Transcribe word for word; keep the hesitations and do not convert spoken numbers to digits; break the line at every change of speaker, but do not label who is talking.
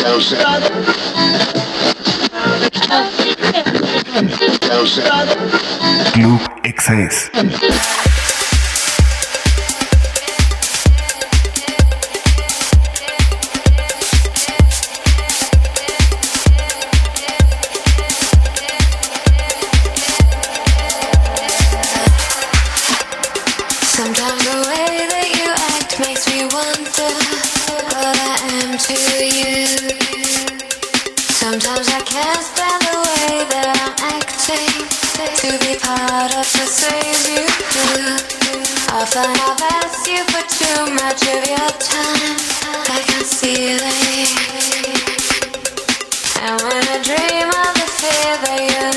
Club Excess.
Sometimes the way that you act makes me wonder what I am to you. Sometimes I can't stand the way that I'm acting to be part of the things you do. Often I've asked you for too much of your time, I can see that. And when I dream of the fear that you